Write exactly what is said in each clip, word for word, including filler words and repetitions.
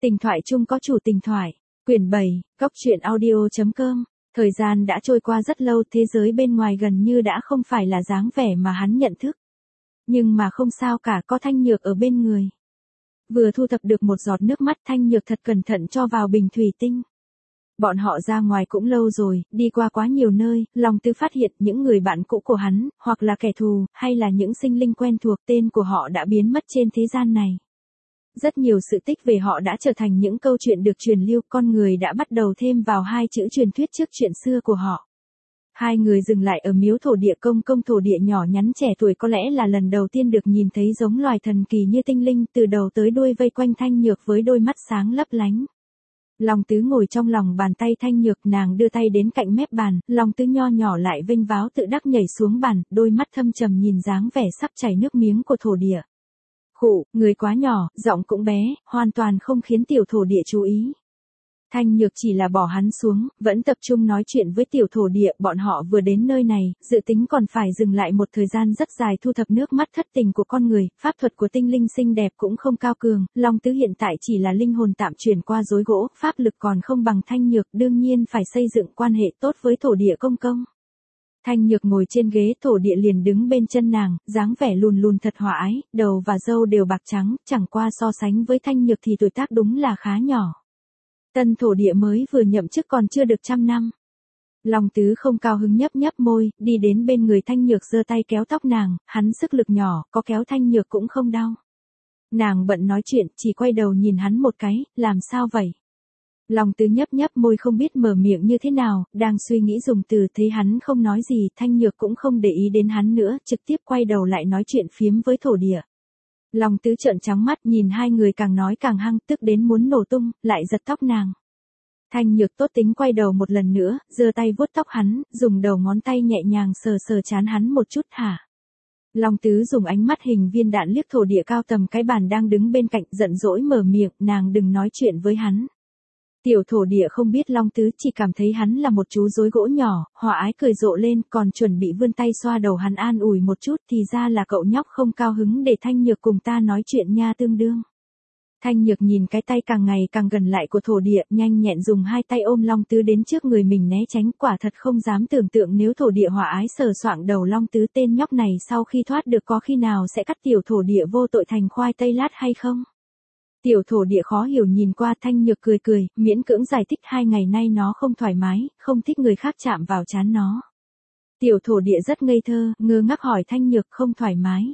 Tình thoại chung có chủ tình thoại. Quyển bảy, Cóc truyện audio chấm com. Thời gian đã trôi qua rất lâu, thế giới bên ngoài gần như đã không phải là dáng vẻ mà hắn nhận thức. Nhưng mà không sao cả, có Thanh Nhược ở bên người. Vừa thu thập được một giọt nước mắt, Thanh Nhược thật cẩn thận cho vào bình thủy tinh. Bọn họ ra ngoài cũng lâu rồi, đi qua quá nhiều nơi, Long Tứ phát hiện những người bạn cũ của hắn, hoặc là kẻ thù, hay là những sinh linh quen thuộc, tên của họ đã biến mất trên thế gian này. Rất nhiều sự tích về họ đã trở thành những câu chuyện được truyền lưu, con người đã bắt đầu thêm vào hai chữ truyền thuyết trước chuyện xưa của họ. Hai người dừng lại ở miếu thổ địa. Công công thổ địa nhỏ nhắn trẻ tuổi có lẽ là lần đầu tiên được nhìn thấy giống loài thần kỳ như tinh linh, từ đầu tới đuôi vây quanh Thanh Nhược với đôi mắt sáng lấp lánh. Long Tứ ngồi trong lòng bàn tay Thanh Nhược, nàng đưa tay đến cạnh mép bàn, Long Tứ nho nhỏ lại vênh váo tự đắc nhảy xuống bàn, đôi mắt thâm trầm nhìn dáng vẻ sắp chảy nước miếng của thổ địa. Khụ, người quá nhỏ, giọng cũng bé, hoàn toàn không khiến tiểu thổ địa chú ý. Thanh Nhược chỉ là bỏ hắn xuống, vẫn tập trung nói chuyện với tiểu thổ địa. Bọn họ vừa đến nơi này, dự tính còn phải dừng lại một thời gian rất dài thu thập nước mắt thất tình của con người, pháp thuật của tinh linh xinh đẹp cũng không cao cường, Long Tứ hiện tại chỉ là linh hồn tạm chuyển qua rối gỗ, pháp lực còn không bằng Thanh Nhược, đương nhiên phải xây dựng quan hệ tốt với thổ địa công công. Thanh Nhược ngồi trên ghế, thổ địa liền đứng bên chân nàng, dáng vẻ lùn lùn thật hòa ái, đầu và râu đều bạc trắng, chẳng qua so sánh với Thanh Nhược thì tuổi tác đúng là khá nhỏ. Tân thổ địa mới vừa nhậm chức còn chưa được trăm năm. Long Tứ không cao hứng nhấp nhấp môi, đi đến bên người Thanh Nhược giơ tay kéo tóc nàng, hắn sức lực nhỏ, có kéo Thanh Nhược cũng không đau. Nàng bận nói chuyện, chỉ quay đầu nhìn hắn một cái, làm sao vậy? Long Tứ nhấp nhấp môi không biết mở miệng như thế nào, đang suy nghĩ dùng từ, thấy hắn không nói gì, Thanh Nhược cũng không để ý đến hắn nữa, trực tiếp quay đầu lại nói chuyện phiếm với thổ địa. Long Tứ trợn trắng mắt nhìn hai người càng nói càng hăng, tức đến muốn nổ tung, lại giật tóc nàng. Thanh Nhược tốt tính quay đầu một lần nữa, giơ tay vuốt tóc hắn, dùng đầu ngón tay nhẹ nhàng sờ sờ trán hắn một chút hả. Long Tứ dùng ánh mắt hình viên đạn liếc thổ địa cao tầm cái bàn đang đứng bên cạnh, giận dỗi mở miệng, nàng đừng nói chuyện với hắn. Tiểu thổ địa không biết Long Tứ, chỉ cảm thấy hắn là một chú rối gỗ nhỏ, hòa ái cười rộ lên, còn chuẩn bị vươn tay xoa đầu hắn an ủi một chút, thì ra là cậu nhóc không cao hứng để Thanh Nhược cùng ta nói chuyện nha tương đương. Thanh Nhược nhìn cái tay càng ngày càng gần lại của thổ địa, nhanh nhẹn dùng hai tay ôm Long Tứ đến trước người mình né tránh, quả thật không dám tưởng tượng nếu thổ địa hòa ái sờ soạng đầu Long Tứ, tên nhóc này sau khi thoát được có khi nào sẽ cắt tiểu thổ địa vô tội thành khoai tây lát hay không? Tiểu thổ địa khó hiểu nhìn qua, Thanh Nhược cười cười, miễn cưỡng giải thích hai ngày nay nó không thoải mái, không thích người khác chạm vào trán nó. Tiểu thổ địa rất ngây thơ, ngơ ngác hỏi Thanh Nhược, không thoải mái.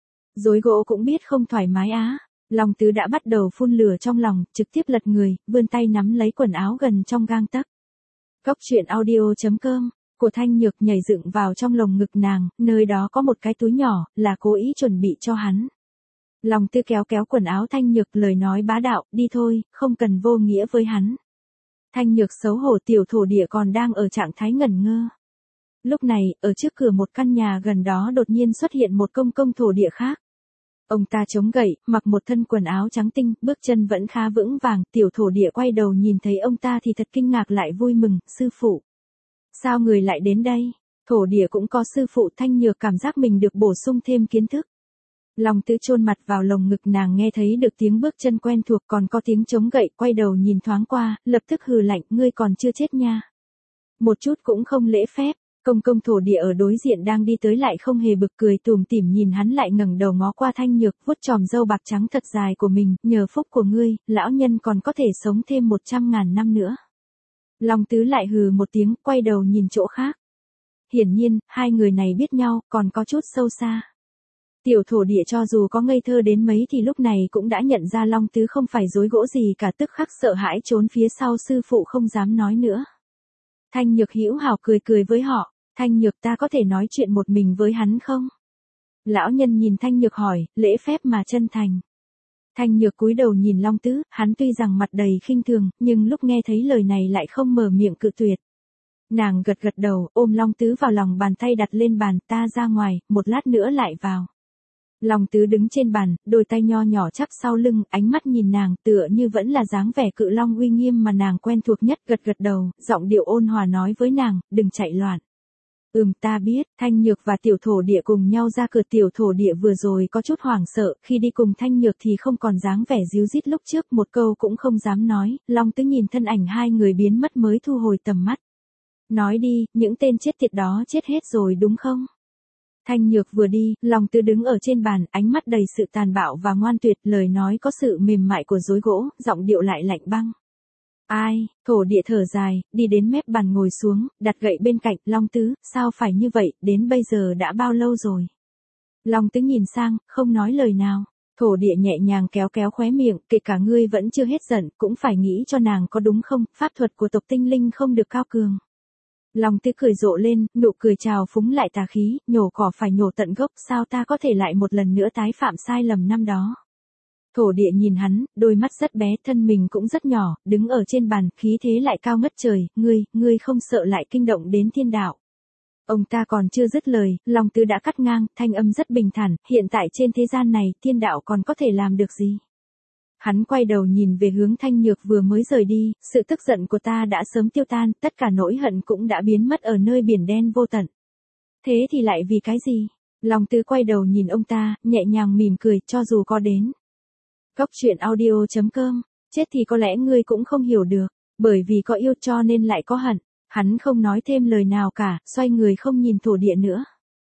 Rối gỗ cũng biết không thoải mái á. Long Tứ đã bắt đầu phun lửa trong lòng, trực tiếp lật người, vươn tay nắm lấy quần áo gần trong gang tấc. Cóc truyện audio chấm com. Của Thanh Nhược nhảy dựng vào trong lồng ngực nàng, nơi đó có một cái túi nhỏ, là cố ý chuẩn bị cho hắn. Long Tứ kéo kéo quần áo Thanh Nhược, lời nói bá đạo, đi thôi, không cần vô nghĩa với hắn. Thanh Nhược xấu hổ, tiểu thổ địa còn đang ở trạng thái ngẩn ngơ. Lúc này, ở trước cửa một căn nhà gần đó đột nhiên xuất hiện một công công thổ địa khác. Ông ta chống gậy, mặc một thân quần áo trắng tinh, bước chân vẫn khá vững vàng, tiểu thổ địa quay đầu nhìn thấy ông ta thì thật kinh ngạc lại vui mừng, sư phụ. Sao người lại đến đây? Thổ địa cũng có sư phụ. Thanh Nhược cảm giác mình được bổ sung thêm kiến thức. Long Tứ chôn mặt vào lồng ngực nàng, nghe thấy được tiếng bước chân quen thuộc, còn có tiếng chống gậy, quay đầu nhìn thoáng qua, lập tức hừ lạnh, ngươi còn chưa chết nha. Một chút cũng không lễ phép. Công công thổ địa ở đối diện đang đi tới lại không hề bực, cười tủm tỉm nhìn hắn, lại ngẩng đầu ngó qua Thanh Nhược, vuốt chòm râu bạc trắng thật dài của mình, nhờ phúc của ngươi, lão nhân còn có thể sống thêm một trăm ngàn năm nữa. Long Tứ lại hừ một tiếng, quay đầu nhìn chỗ khác. Hiển nhiên, hai người này biết nhau, còn có chút sâu xa. Tiểu thổ địa cho dù có ngây thơ đến mấy thì lúc này cũng đã nhận ra Long Tứ không phải rối gỗ gì cả, tức khắc sợ hãi trốn phía sau sư phụ không dám nói nữa. Thanh Nhược hữu hảo cười cười với họ, Thanh Nhược, ta có thể nói chuyện một mình với hắn không? Lão nhân nhìn Thanh Nhược hỏi, lễ phép mà chân thành. Thanh Nhược cúi đầu nhìn Long Tứ, hắn tuy rằng mặt đầy khinh thường, nhưng lúc nghe thấy lời này lại không mở miệng cự tuyệt. Nàng gật gật đầu, ôm Long Tứ vào lòng bàn tay đặt lên bàn, ta ra ngoài, một lát nữa lại vào. Long Tứ đứng trên bàn, đôi tay nho nhỏ chắp sau lưng, ánh mắt nhìn nàng, tựa như vẫn là dáng vẻ cự long uy nghiêm mà nàng quen thuộc nhất, gật gật đầu, giọng điệu ôn hòa nói với nàng, đừng chạy loạn. Ừm ta biết, Thanh Nhược và tiểu thổ địa cùng nhau ra cửa, tiểu thổ địa vừa rồi có chút hoảng sợ, khi đi cùng Thanh Nhược thì không còn dáng vẻ díu dít lúc trước, một câu cũng không dám nói, Long Tứ nhìn thân ảnh hai người biến mất mới thu hồi tầm mắt. Nói đi, những tên chết tiệt đó chết hết rồi đúng không? Thanh Nhược vừa đi, Long Tứ đứng ở trên bàn, ánh mắt đầy sự tàn bạo và ngoan tuyệt, lời nói có sự mềm mại của dối gỗ, giọng điệu lại lạnh băng. Ai, thổ địa thở dài, đi đến mép bàn ngồi xuống, đặt gậy bên cạnh, Long Tứ, sao phải như vậy, đến bây giờ đã bao lâu rồi? Long Tứ nhìn sang, không nói lời nào. Thổ địa nhẹ nhàng kéo kéo khóe miệng, kể cả ngươi vẫn chưa hết giận, cũng phải nghĩ cho nàng có đúng không, pháp thuật của tộc tinh linh không được cao cường. Long Tứ cười rộ lên, nụ cười trào phúng lại tà khí, nhổ cỏ phải nhổ tận gốc, sao ta có thể lại một lần nữa tái phạm sai lầm năm đó. Thổ địa nhìn hắn, đôi mắt rất bé, thân mình cũng rất nhỏ, đứng ở trên bàn, khí thế lại cao ngất trời, ngươi, ngươi không sợ lại kinh động đến thiên đạo. Ông ta còn chưa dứt lời, Long Tứ đã cắt ngang, thanh âm rất bình thản, hiện tại trên thế gian này, thiên đạo còn có thể làm được gì? Hắn quay đầu nhìn về hướng Thanh Nhược vừa mới rời đi, sự tức giận của ta đã sớm tiêu tan, tất cả nỗi hận cũng đã biến mất ở nơi biển đen vô tận. Thế thì lại vì cái gì? Long Tứ quay đầu nhìn ông ta, nhẹ nhàng mỉm cười, cho dù có đến. Góc truyện audio chấm com, chết thì có lẽ ngươi cũng không hiểu được, bởi vì có yêu cho nên lại có hận. Hắn không nói thêm lời nào cả, xoay người không nhìn thổ địa nữa.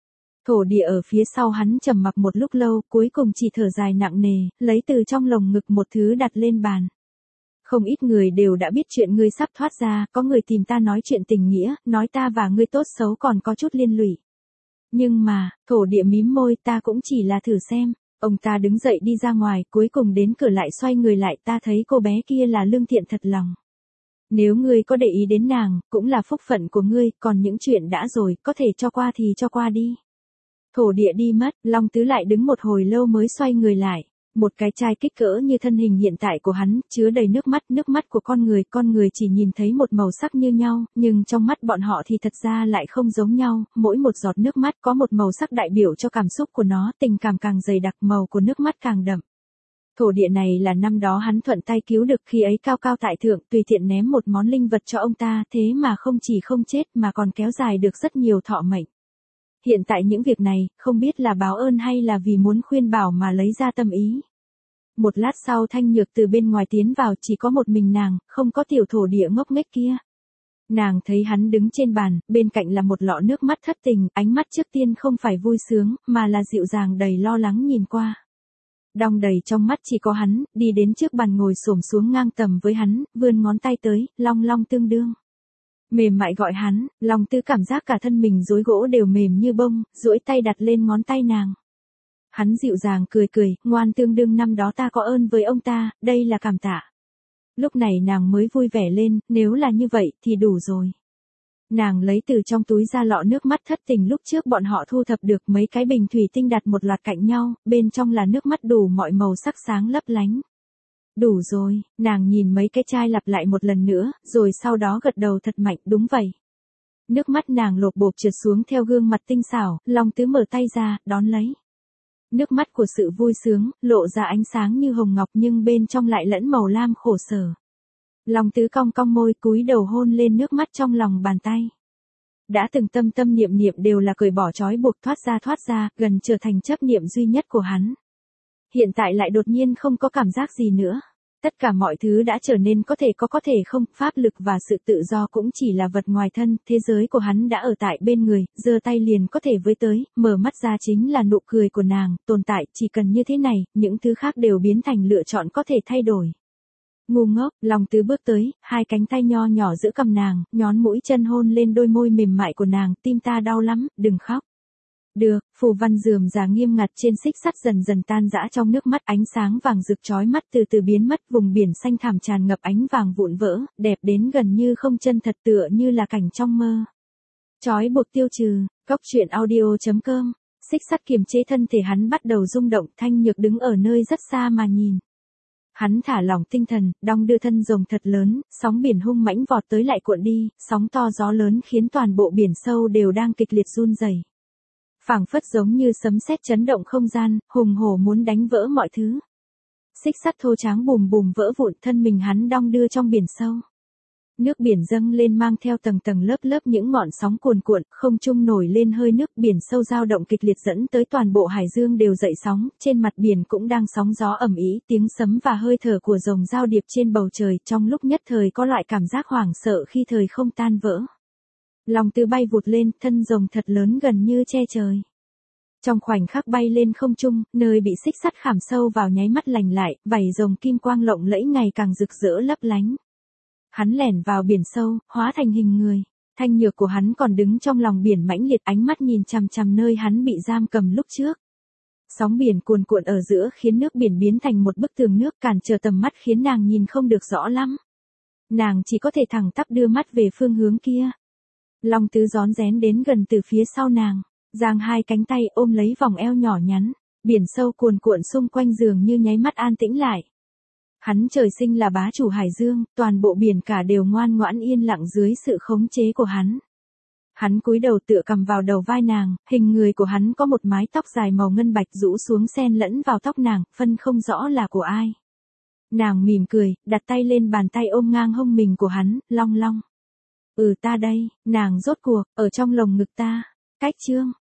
Thổ địa ở phía sau hắn trầm mặc một lúc lâu, cuối cùng chỉ thở dài nặng nề, lấy từ trong lồng ngực một thứ đặt lên bàn. Không ít người đều đã biết chuyện ngươi sắp thoát ra, có người tìm ta nói chuyện tình nghĩa, nói ta và ngươi tốt xấu còn có chút liên lụy. Nhưng mà, thổ địa mím môi, ta cũng chỉ là thử xem. Ông ta đứng dậy đi ra ngoài, cuối cùng đến cửa lại xoay người lại, ta thấy cô bé kia là lương thiện thật lòng. Nếu ngươi có để ý đến nàng, cũng là phúc phận của ngươi, còn những chuyện đã rồi, có thể cho qua thì cho qua đi. Thổ địa đi mất, Long Tứ lại đứng một hồi lâu mới xoay người lại. Một cái chai kích cỡ như thân hình hiện tại của hắn, chứa đầy nước mắt, nước mắt của con người, con người chỉ nhìn thấy một màu sắc như nhau, nhưng trong mắt bọn họ thì thật ra lại không giống nhau, mỗi một giọt nước mắt có một màu sắc đại biểu cho cảm xúc của nó, tình cảm càng dày đặc, màu của nước mắt càng đậm. Thổ địa này là năm đó hắn thuận tay cứu được, khi ấy cao cao tại thượng, tùy tiện ném một món linh vật cho ông ta, thế mà không chỉ không chết mà còn kéo dài được rất nhiều thọ mệnh. Hiện tại những việc này, không biết là báo ơn hay là vì muốn khuyên bảo mà lấy ra tâm ý. Một lát sau Thanh Nhược từ bên ngoài tiến vào, chỉ có một mình nàng, không có tiểu thổ địa ngốc nghếch kia. Nàng thấy hắn đứng trên bàn, bên cạnh là một lọ nước mắt thất tình, ánh mắt trước tiên không phải vui sướng, mà là dịu dàng đầy lo lắng nhìn qua. Đong đầy trong mắt chỉ có hắn, đi đến trước bàn ngồi xổm xuống ngang tầm với hắn, vươn ngón tay tới, long long tương đương. Mềm mại gọi hắn, Long Tứ cảm giác cả thân mình rối gỗ đều mềm như bông, duỗi tay đặt lên ngón tay nàng. Hắn dịu dàng cười cười, ngoan tương đương năm đó ta có ơn với ông ta, đây là cảm tạ. Lúc này nàng mới vui vẻ lên, nếu là như vậy thì đủ rồi. Nàng lấy từ trong túi ra lọ nước mắt thất tình lúc trước bọn họ thu thập được, mấy cái bình thủy tinh đặt một loạt cạnh nhau, bên trong là nước mắt đủ mọi màu sắc sáng lấp lánh. Đủ rồi, nàng nhìn mấy cái chai lặp lại một lần nữa, rồi sau đó gật đầu thật mạnh, đúng vậy. Nước mắt nàng lột bột trượt xuống theo gương mặt tinh xảo, Long Tứ mở tay ra, đón lấy. Nước mắt của sự vui sướng, lộ ra ánh sáng như hồng ngọc nhưng bên trong lại lẫn màu lam khổ sở. Long Tứ cong cong môi, cúi đầu hôn lên nước mắt trong lòng bàn tay. Đã từng tâm tâm niệm niệm đều là cởi bỏ trói buộc, thoát ra thoát ra, gần trở thành chấp niệm duy nhất của hắn. Hiện tại lại đột nhiên không có cảm giác gì nữa. Tất cả mọi thứ đã trở nên có thể có có thể không, pháp lực và sự tự do cũng chỉ là vật ngoài thân, thế giới của hắn đã ở tại bên người, giơ tay liền có thể với tới, mở mắt ra chính là nụ cười của nàng, tồn tại, chỉ cần như thế này, những thứ khác đều biến thành lựa chọn có thể thay đổi. Ngu ngốc, Long Tứ bước tới, hai cánh tay nho nhỏ giữ cầm nàng, nhón mũi chân hôn lên đôi môi mềm mại của nàng, tim ta đau lắm, đừng khóc. Được, phù văn rườm rà nghiêm ngặt trên xích sắt dần dần tan rã trong nước mắt, ánh sáng vàng rực chói mắt từ từ biến mất, vùng biển xanh thẳm tràn ngập ánh vàng vụn vỡ, đẹp đến gần như không chân thật, tựa như là cảnh trong mơ. Chói buộc tiêu trừ, góc truyện audio chấm com, xích sắt kiềm chế thân thể hắn bắt đầu rung động, Thanh Nhược đứng ở nơi rất xa mà nhìn. Hắn thả lỏng tinh thần, đong đưa thân rồng thật lớn, sóng biển hung mãnh vọt tới lại cuộn đi, sóng to gió lớn khiến toàn bộ biển sâu đều đang kịch liệt run rẩy. Phảng phất giống như sấm sét chấn động không gian, hùng hổ muốn đánh vỡ mọi thứ. Xích sắt thô tráng bùm bùm vỡ vụn, thân mình hắn đong đưa trong biển sâu. Nước biển dâng lên mang theo tầng tầng lớp lớp những ngọn sóng cuồn cuộn, không trung nổi lên hơi nước, biển sâu dao động kịch liệt dẫn tới toàn bộ hải dương đều dậy sóng, trên mặt biển cũng đang sóng gió ầm ĩ, tiếng sấm và hơi thở của rồng giao điệp trên bầu trời, trong lúc nhất thời có loại cảm giác hoảng sợ khi thời không tan vỡ. Long Tứ bay vụt lên, thân rồng thật lớn gần như che trời. Trong khoảnh khắc bay lên không trung, nơi bị xích sắt khảm sâu vào nháy mắt lành lại, vảy rồng kim quang lộng lẫy ngày càng rực rỡ lấp lánh. Hắn lẻn vào biển sâu, hóa thành hình người. Thanh nhược của hắn còn đứng trong lòng biển mãnh liệt, ánh mắt nhìn chằm chằm nơi hắn bị giam cầm lúc trước. Sóng biển cuồn cuộn ở giữa khiến nước biển biến thành một bức tường nước cản trở tầm mắt, khiến nàng nhìn không được rõ lắm. Nàng chỉ có thể thẳng tắp đưa mắt về phương hướng kia. Long Tứ rón rén đến gần từ phía sau nàng, giang hai cánh tay ôm lấy vòng eo nhỏ nhắn. Biển sâu cuồn cuộn xung quanh giường như nháy mắt an tĩnh lại. Hắn trời sinh là bá chủ hải dương, toàn bộ biển cả đều ngoan ngoãn yên lặng dưới sự khống chế của hắn. Hắn cúi đầu tựa cầm vào đầu vai nàng, hình người của hắn có một mái tóc dài màu ngân bạch rũ xuống xen lẫn vào tóc nàng, phân không rõ là của ai. Nàng mỉm cười, đặt tay lên bàn tay ôm ngang hông mình của hắn, long long. Ừ ta đây, nàng rốt cuộc, ở trong lồng ngực ta. Cách chương.